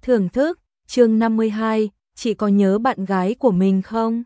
Thưởng thức, chương 52, chị có nhớ bạn gái của mình không?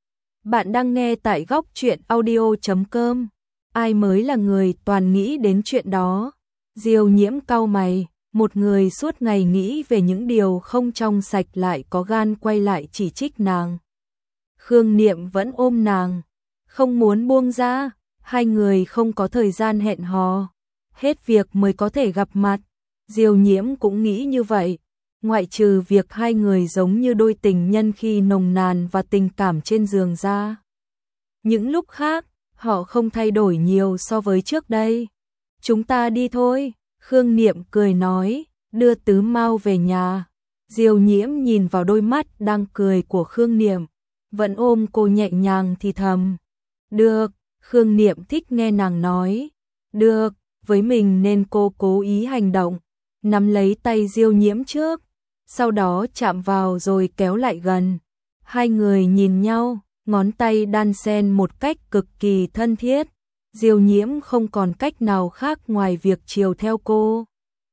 Bạn đang nghe tại góc truyện audio.com. Ai mới là người toàn nghĩ đến chuyện đó? Diêu Nhiễm cau mày, một người suốt ngày nghĩ về những điều không trong sạch lại có gan quay lại chỉ trích nàng. Khương Niệm vẫn ôm nàng, không muốn buông ra, hai người không có thời gian hẹn hò, hết việc mới có thể gặp mặt. Diêu Nhiễm cũng nghĩ như vậy, ngoại trừ việc hai người giống như đôi tình nhân khi nồng nàn và tình cảm trên giường ra. Những lúc khác, họ không thay đổi nhiều so với trước đây. Chúng ta đi thôi, Khương Niệm cười nói, đưa Tứ Mao về nhà. Diêu Nhiễm nhìn vào đôi mắt đang cười của Khương Niệm, vẫn ôm cô nhẹ nhàng thì thầm. Được, Khương Niệm thích nghe nàng nói. Được, với mình nên cô cố ý hành động, nắm lấy tay Diêu Nhiễm trước, sau đó chạm vào rồi kéo lại gần. Hai người nhìn nhau, ngón tay đan xen một cách cực kỳ thân thiết. Diêu Nhiễm không còn cách nào khác ngoài việc chiều theo cô.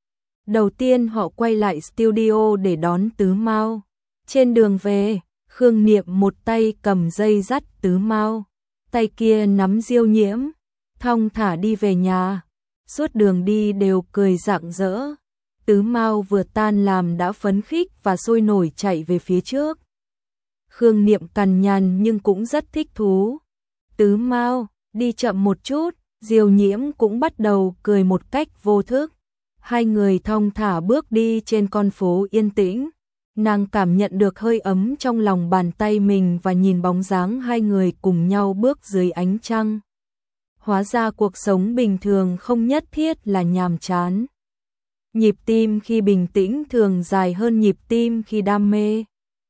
Đầu tiên họ quay lại studio để đón Tứ Mao. Trên đường về, Khương Niệm một tay cầm dây dắt Tứ Mao, tay kia nắm Diêu Nhiễm, thong thả đi về nhà. Suốt đường đi đều cười rạng rỡ. Tứ Mao vừa tan làm đã phấn khích và sôi nổi chạy về phía trước. Khương Niệm cằn nhằn nhưng cũng rất thích thú. Tứ Mao, đi chậm một chút. Diêu Nhiễm cũng bắt đầu cười một cách vô thức. Hai người thong thả bước đi trên con phố yên tĩnh. Nàng cảm nhận được hơi ấm trong lòng bàn tay mình và nhìn bóng dáng hai người cùng nhau bước dưới ánh trăng. Hóa ra cuộc sống bình thường không nhất thiết là nhàm chán. Nhịp tim khi bình tĩnh thường dài hơn nhịp tim khi đam mê.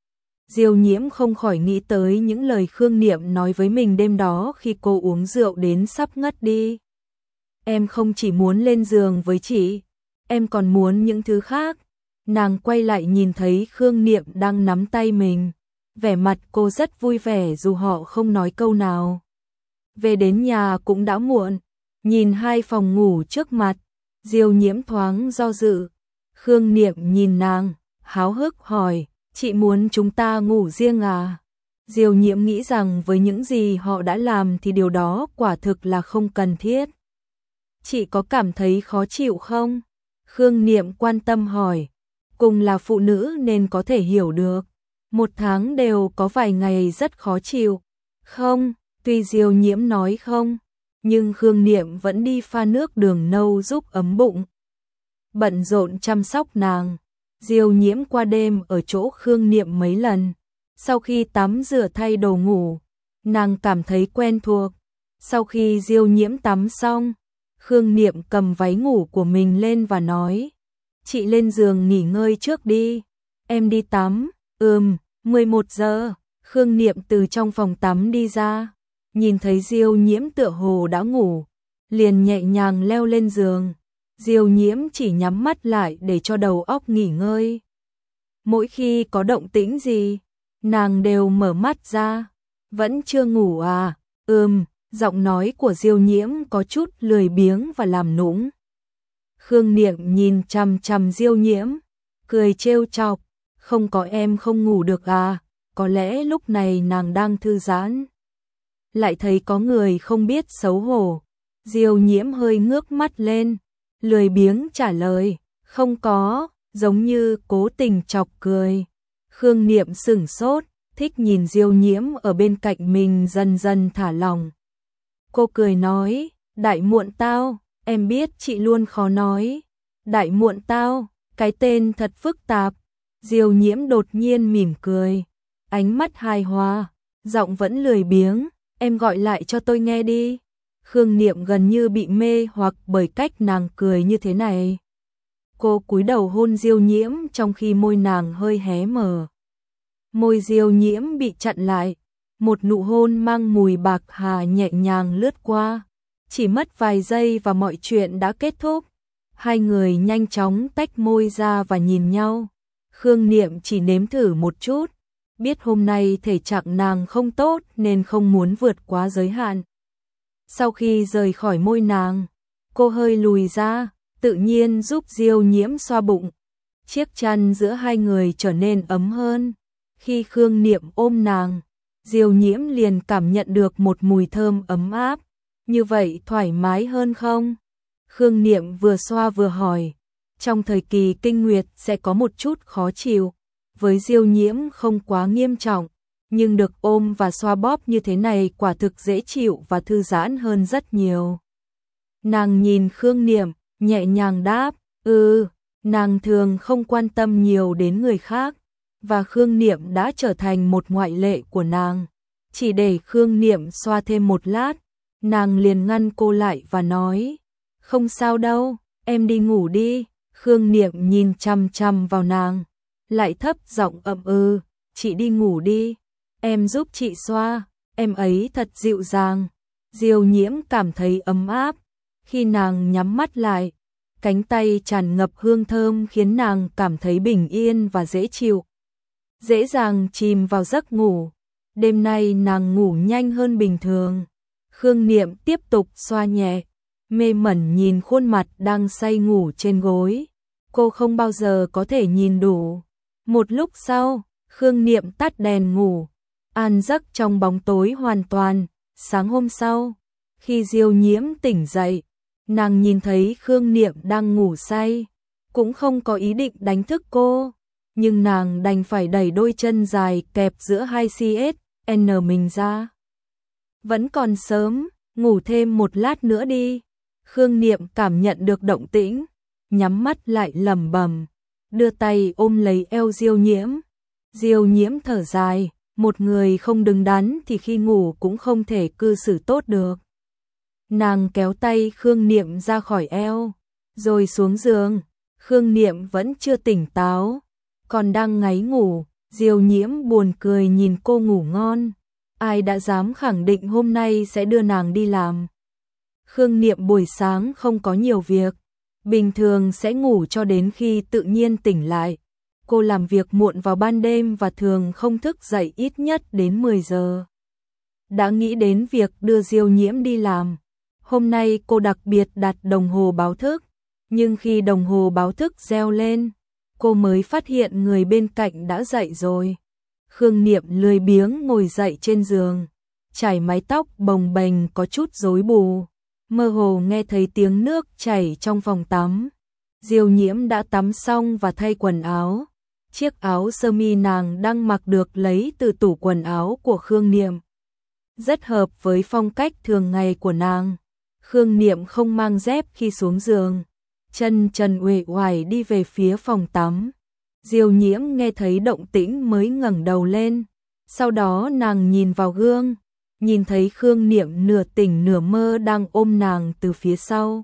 Diêu Nhiễm không khỏi nghĩ tới những lời Khương Niệm nói với mình đêm đó khi cô uống rượu đến sắp ngất đi. Em không chỉ muốn lên giường với chị, em còn muốn những thứ khác. Nàng quay lại nhìn thấy Khương Niệm đang nắm tay mình. Vẻ mặt cô rất vui vẻ dù họ không nói câu nào. Về đến nhà cũng đã muộn, nhìn hai phòng ngủ trước mặt, Diêu Nhiễm thoáng do dự. Khương Niệm nhìn nàng, háo hức hỏi, chị muốn chúng ta ngủ riêng à? Diêu Nhiễm nghĩ rằng với những gì họ đã làm thì điều đó quả thực là không cần thiết. Chị có cảm thấy khó chịu không? Khương Niệm quan tâm hỏi, cùng là phụ nữ nên có thể hiểu được. Một tháng đều có vài ngày rất khó chịu. Không, tuy Diêu Nhiễm nói không, nhưng Khương Niệm vẫn đi pha nước đường nâu giúp ấm bụng. Bận rộn chăm sóc nàng. Diêu Nhiễm qua đêm ở chỗ Khương Niệm mấy lần. Sau khi tắm rửa thay đồ ngủ, nàng cảm thấy quen thuộc. Sau khi Diêu Nhiễm tắm xong, Khương Niệm cầm váy ngủ của mình lên và nói, chị lên giường nghỉ ngơi trước đi, em đi tắm. 11 giờ, Khương Niệm từ trong phòng tắm đi ra, nhìn thấy Diêu Nhiễm tựa hồ đã ngủ, liền nhẹ nhàng leo lên giường. Diêu Nhiễm chỉ nhắm mắt lại để cho đầu óc nghỉ ngơi. Mỗi khi có động tĩnh gì, nàng đều mở mắt ra. Vẫn chưa ngủ à? Giọng nói của Diêu Nhiễm có chút lười biếng và làm nũng. Khương Niệm nhìn chằm chằm Diêu Nhiễm, cười trêu chọc, không có em không ngủ được à? Có lẽ lúc này nàng đang thư giãn. Lại thấy có người không biết xấu hổ. Diêu Nhiễm hơi ngước mắt lên, lười biếng trả lời, không có, giống như cố tình chọc cười. Khương Niệm sửng sốt, thích nhìn Diêu Nhiễm ở bên cạnh mình dần dần thả lỏng. Cô cười nói, đại muộn tao, em biết chị luôn khó nói. Đại muộn tao, cái tên thật phức tạp. Diêu Nhiễm đột nhiên mỉm cười, ánh mắt hài hòa, giọng vẫn lười biếng, em gọi lại cho tôi nghe đi. Khương Niệm gần như bị mê hoặc bởi cách nàng cười như thế này. Cô cúi đầu hôn Diêu Nhiễm trong khi môi nàng hơi hé mở. Môi Diêu Nhiễm bị chặn lại, một nụ hôn mang mùi bạc hà nhẹ nhàng lướt qua. Chỉ mất vài giây và mọi chuyện đã kết thúc. Hai người nhanh chóng tách môi ra và nhìn nhau. Khương Niệm chỉ nếm thử một chút, biết hôm nay thể trạng nàng không tốt nên không muốn vượt quá giới hạn. Sau khi rời khỏi môi nàng, cô hơi lùi ra, tự nhiên giúp Diêu Nhiễm xoa bụng. Chiếc chăn giữa hai người trở nên ấm hơn. Khi Khương Niệm ôm nàng, Diêu Nhiễm liền cảm nhận được một mùi thơm ấm áp. Như vậy thoải mái hơn không? Khương Niệm vừa xoa vừa hỏi. Trong thời kỳ kinh nguyệt sẽ có một chút khó chịu. Với Diêu Nhiễm không quá nghiêm trọng, nhưng được ôm và xoa bóp như thế này quả thực dễ chịu và thư giãn hơn rất nhiều. Nàng nhìn Khương Niệm, nhẹ nhàng đáp, nàng thường không quan tâm nhiều đến người khác, và Khương Niệm đã trở thành một ngoại lệ của nàng. Chỉ để Khương Niệm xoa thêm một lát, nàng liền ngăn cô lại và nói, không sao đâu, em đi ngủ đi. Khương Niệm nhìn chằm chằm vào nàng, lại thấp giọng ậm chị đi ngủ đi, em giúp chị xoa, em ấy thật dịu dàng. Diêu Nhiễm cảm thấy ấm áp, khi nàng nhắm mắt lại, cánh tay tràn ngập hương thơm khiến nàng cảm thấy bình yên và dễ chịu. Dễ dàng chìm vào giấc ngủ, đêm nay nàng ngủ nhanh hơn bình thường. Khương Niệm tiếp tục xoa nhẹ, mê mẩn nhìn khuôn mặt đang say ngủ trên gối. Cô không bao giờ có thể nhìn đủ. Một lúc sau, Khương Niệm tắt đèn ngủ, an giấc trong bóng tối hoàn toàn. Sáng hôm sau, khi Diêu Nhiễm tỉnh dậy, nàng nhìn thấy Khương Niệm đang ngủ say, cũng không có ý định đánh thức cô, nhưng nàng đành phải đẩy đôi chân dài kẹp giữa hai CSN mình ra. Vẫn còn sớm, ngủ thêm một lát nữa đi. Khương Niệm cảm nhận được động tĩnh, nhắm mắt lại lẩm bẩm, đưa tay ôm lấy eo Diêu Nhiễm. Diêu Nhiễm thở dài, một người không đứng đắn thì khi ngủ cũng không thể cư xử tốt được. Nàng kéo tay Khương Niệm ra khỏi eo, rồi xuống giường. Khương Niệm vẫn chưa tỉnh táo, còn đang ngáy ngủ. Diêu Nhiễm buồn cười nhìn cô ngủ ngon. Ai đã dám khẳng định hôm nay sẽ đưa nàng đi làm. Khương Niệm buổi sáng không có nhiều việc, bình thường sẽ ngủ cho đến khi tự nhiên tỉnh lại. Cô làm việc muộn vào ban đêm và thường không thức dậy ít nhất đến 10 giờ. Đã nghĩ đến việc đưa Diêu Nhiễm đi làm, hôm nay cô đặc biệt đặt đồng hồ báo thức, nhưng khi đồng hồ báo thức reo lên, cô mới phát hiện người bên cạnh đã dậy rồi. Khương Niệm lười biếng ngồi dậy trên giường, chải mái tóc bồng bềnh có chút rối bù, mơ hồ nghe thấy tiếng nước chảy trong phòng tắm. Diêu Nhiễm đã tắm xong và thay quần áo. Chiếc áo sơ mi nàng đang mặc được lấy từ tủ quần áo của Khương Niệm, rất hợp với phong cách thường ngày của nàng. Khương Niệm không mang dép khi xuống giường, chân trần uể oải đi về phía phòng tắm. Diêu Nhiễm nghe thấy động tĩnh mới ngẩng đầu lên, sau đó nàng nhìn vào gương, nhìn thấy Khương Niệm nửa tỉnh nửa mơ đang ôm nàng từ phía sau.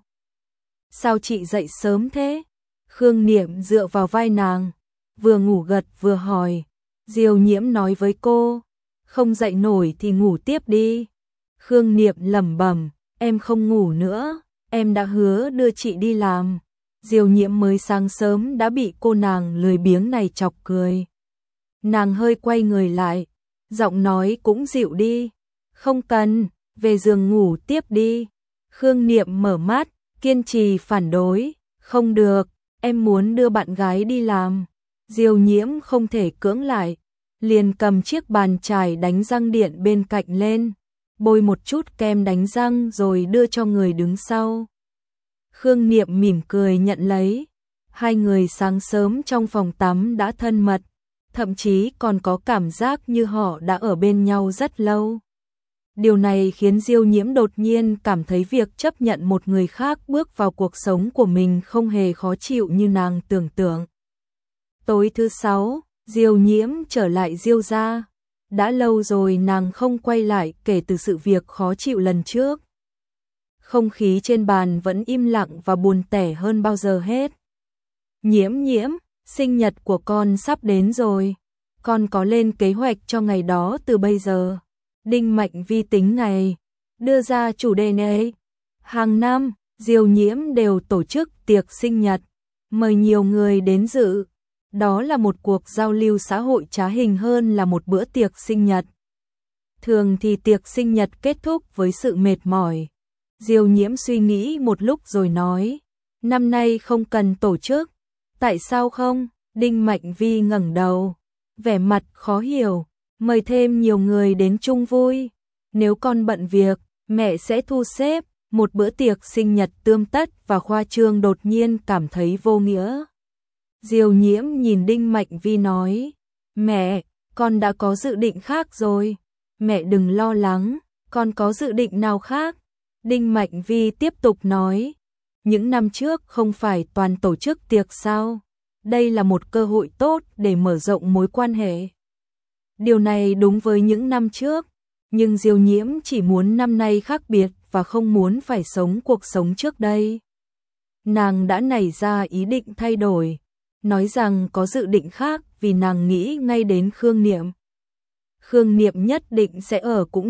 Sao chị dậy sớm thế? Khương Niệm dựa vào vai nàng, vừa ngủ gật vừa hỏi. Diêu Nhiễm nói với cô, không dậy nổi thì ngủ tiếp đi. Khương Niệm lẩm bẩm, em không ngủ nữa, em đã hứa đưa chị đi làm. Diêu Nhiễm mới sáng sớm đã bị cô nàng lười biếng này chọc cười. Nàng hơi quay người lại, giọng nói cũng dịu đi, không cần, về giường ngủ tiếp đi. Khương Niệm mở mắt, kiên trì phản đối, không được, em muốn đưa bạn gái đi làm. Diêu Nhiễm không thể cưỡng lại, liền cầm chiếc bàn chải đánh răng điện bên cạnh lên, bôi một chút kem đánh răng rồi đưa cho người đứng sau. Khương Niệm mỉm cười nhận lấy. Hai người sáng sớm trong phòng tắm đã thân mật, thậm chí còn có cảm giác như họ đã ở bên nhau rất lâu. Điều này khiến Diêu Nhiễm đột nhiên cảm thấy việc chấp nhận một người khác bước vào cuộc sống của mình không hề khó chịu như nàng tưởng tượng. Tối thứ 6, Diêu Nhiễm trở lại Diêu gia. Đã lâu rồi nàng không quay lại kể từ sự việc khó chịu lần trước. Không khí trên bàn vẫn im lặng và buồn tẻ hơn bao giờ hết. Nhiễm Nhiễm, sinh nhật của con sắp đến rồi. Con có lên kế hoạch cho ngày đó từ bây giờ. Đinh Mạnh Vi tính ngày đưa ra chủ đề này. Hàng năm, Diêu Nhiễm đều tổ chức tiệc sinh nhật, mời nhiều người đến dự. Đó là một cuộc giao lưu xã hội trá hình hơn là một bữa tiệc sinh nhật. Thường thì tiệc sinh nhật kết thúc với sự mệt mỏi. Diêu Nhiễm suy nghĩ một lúc rồi nói, năm nay không cần tổ chức. Tại sao không? Đinh Mạnh Vi ngẩng đầu, vẻ mặt khó hiểu, mời thêm nhiều người đến chung vui. Nếu con bận việc, mẹ sẽ thu xếp. Một bữa tiệc sinh nhật tươm tất và khoa trương đột nhiên cảm thấy vô nghĩa. Diêu Nhiễm nhìn Đinh Mạnh Vi nói, mẹ, con đã có dự định khác rồi. Mẹ đừng lo lắng, con có dự định nào khác? Đinh Mạnh Vi tiếp tục nói, những năm trước không phải toàn tổ chức tiệc sao? Đây là một cơ hội tốt để mở rộng mối quan hệ. Điều này đúng với những năm trước, nhưng Diêu Nhiễm chỉ muốn năm nay khác biệt và không muốn phải sống cuộc sống trước đây. Nàng đã nảy ra ý định thay đổi, nói rằng có dự định khác vì nàng nghĩ ngay đến Khương Niệm. Khương Niệm nhất định sẽ ở cũng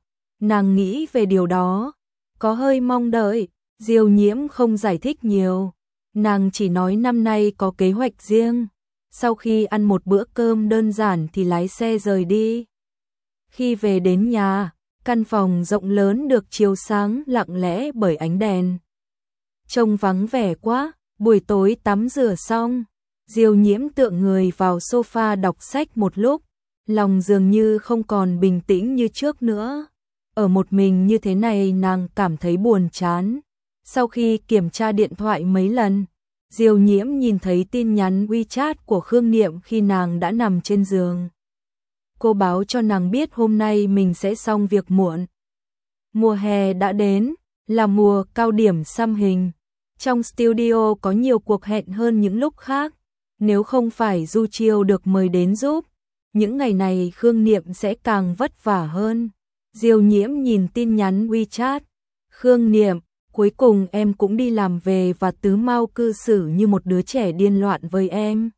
nàng nghĩ về điều đó, có hơi mong đợi. Diêu Nhiễm không giải thích nhiều, nàng chỉ nói năm nay có kế hoạch riêng. Sau khi ăn một bữa cơm đơn giản thì lái xe rời đi. Khi về đến nhà, căn phòng rộng lớn được chiếu sáng lặng lẽ bởi ánh đèn. Trông vắng vẻ quá, buổi tối tắm rửa xong, Diêu Nhiễm tựa người vào sofa đọc sách một lúc, lòng dường như không còn bình tĩnh như trước nữa. Ở một mình như thế này nàng cảm thấy buồn chán. Sau khi kiểm tra điện thoại mấy lần, Diêu Nhiễm nhìn thấy tin nhắn WeChat của Khương Niệm khi nàng đã nằm trên giường. Cô báo cho nàng biết hôm nay mình sẽ xong việc muộn. Mùa hè đã đến, là mùa cao điểm xăm hình. Trong studio có nhiều cuộc hẹn hơn những lúc khác. Nếu không phải Du Chiêu được mời đến giúp, những ngày này Khương Niệm sẽ càng vất vả hơn. Diêu Nhiễm nhìn tin nhắn WeChat. Khương Niệm, cuối cùng em cũng đi làm về và Tứ Mao cư xử như một đứa trẻ điên loạn với em.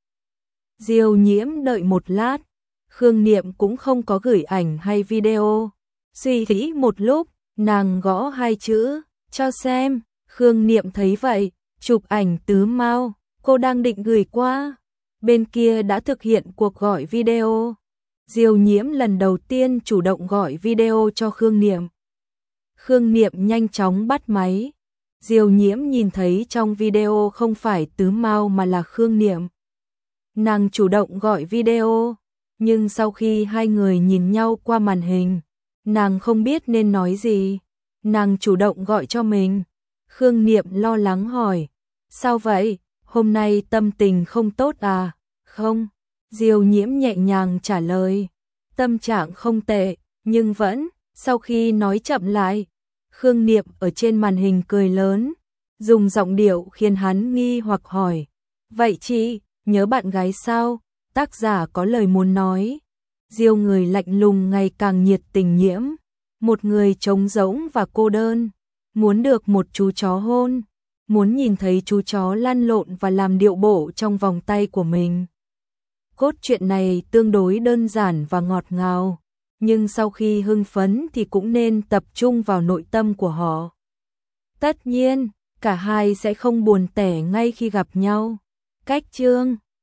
Diêu Nhiễm đợi một lát. Khương Niệm cũng không có gửi ảnh hay video. Suy nghĩ một lúc, nàng gõ hai chữ, cho xem. Khương Niệm thấy vậy, chụp ảnh Tứ Mao, cô đang định gửi qua. Bên kia đã thực hiện cuộc gọi video. Diêu Nhiễm lần đầu tiên chủ động gọi video cho Khương Niệm. Khương Niệm nhanh chóng bắt máy. Diêu Nhiễm nhìn thấy trong video không phải Tứ Mao mà là Khương Niệm. Nàng chủ động gọi video, nhưng sau khi hai người nhìn nhau qua màn hình, nàng không biết nên nói gì. Nàng chủ động gọi cho mình. Khương Niệm lo lắng hỏi, sao vậy, hôm nay tâm tình không tốt à? Không, Diêu Nhiễm nhẹ nhàng trả lời, tâm trạng không tệ, nhưng vẫn. Sau khi nói chậm lại, Khương Niệm ở trên màn hình cười lớn, dùng giọng điệu khiến hắn nghi hoặc hỏi, vậy chị, nhớ bạn gái sao? Tác giả có lời muốn nói. Diêu người lạnh lùng ngày càng nhiệt tình Nhiễm, một người trống rỗng và cô đơn, muốn được một chú chó hôn, muốn nhìn thấy chú chó lăn lộn và làm điệu bộ trong vòng tay của mình. Cốt truyện này tương đối đơn giản và ngọt ngào, nhưng sau khi hưng phấn thì cũng nên tập trung vào nội tâm của họ. Tất nhiên, cả hai sẽ không buồn tẻ ngay khi gặp nhau. Cách chương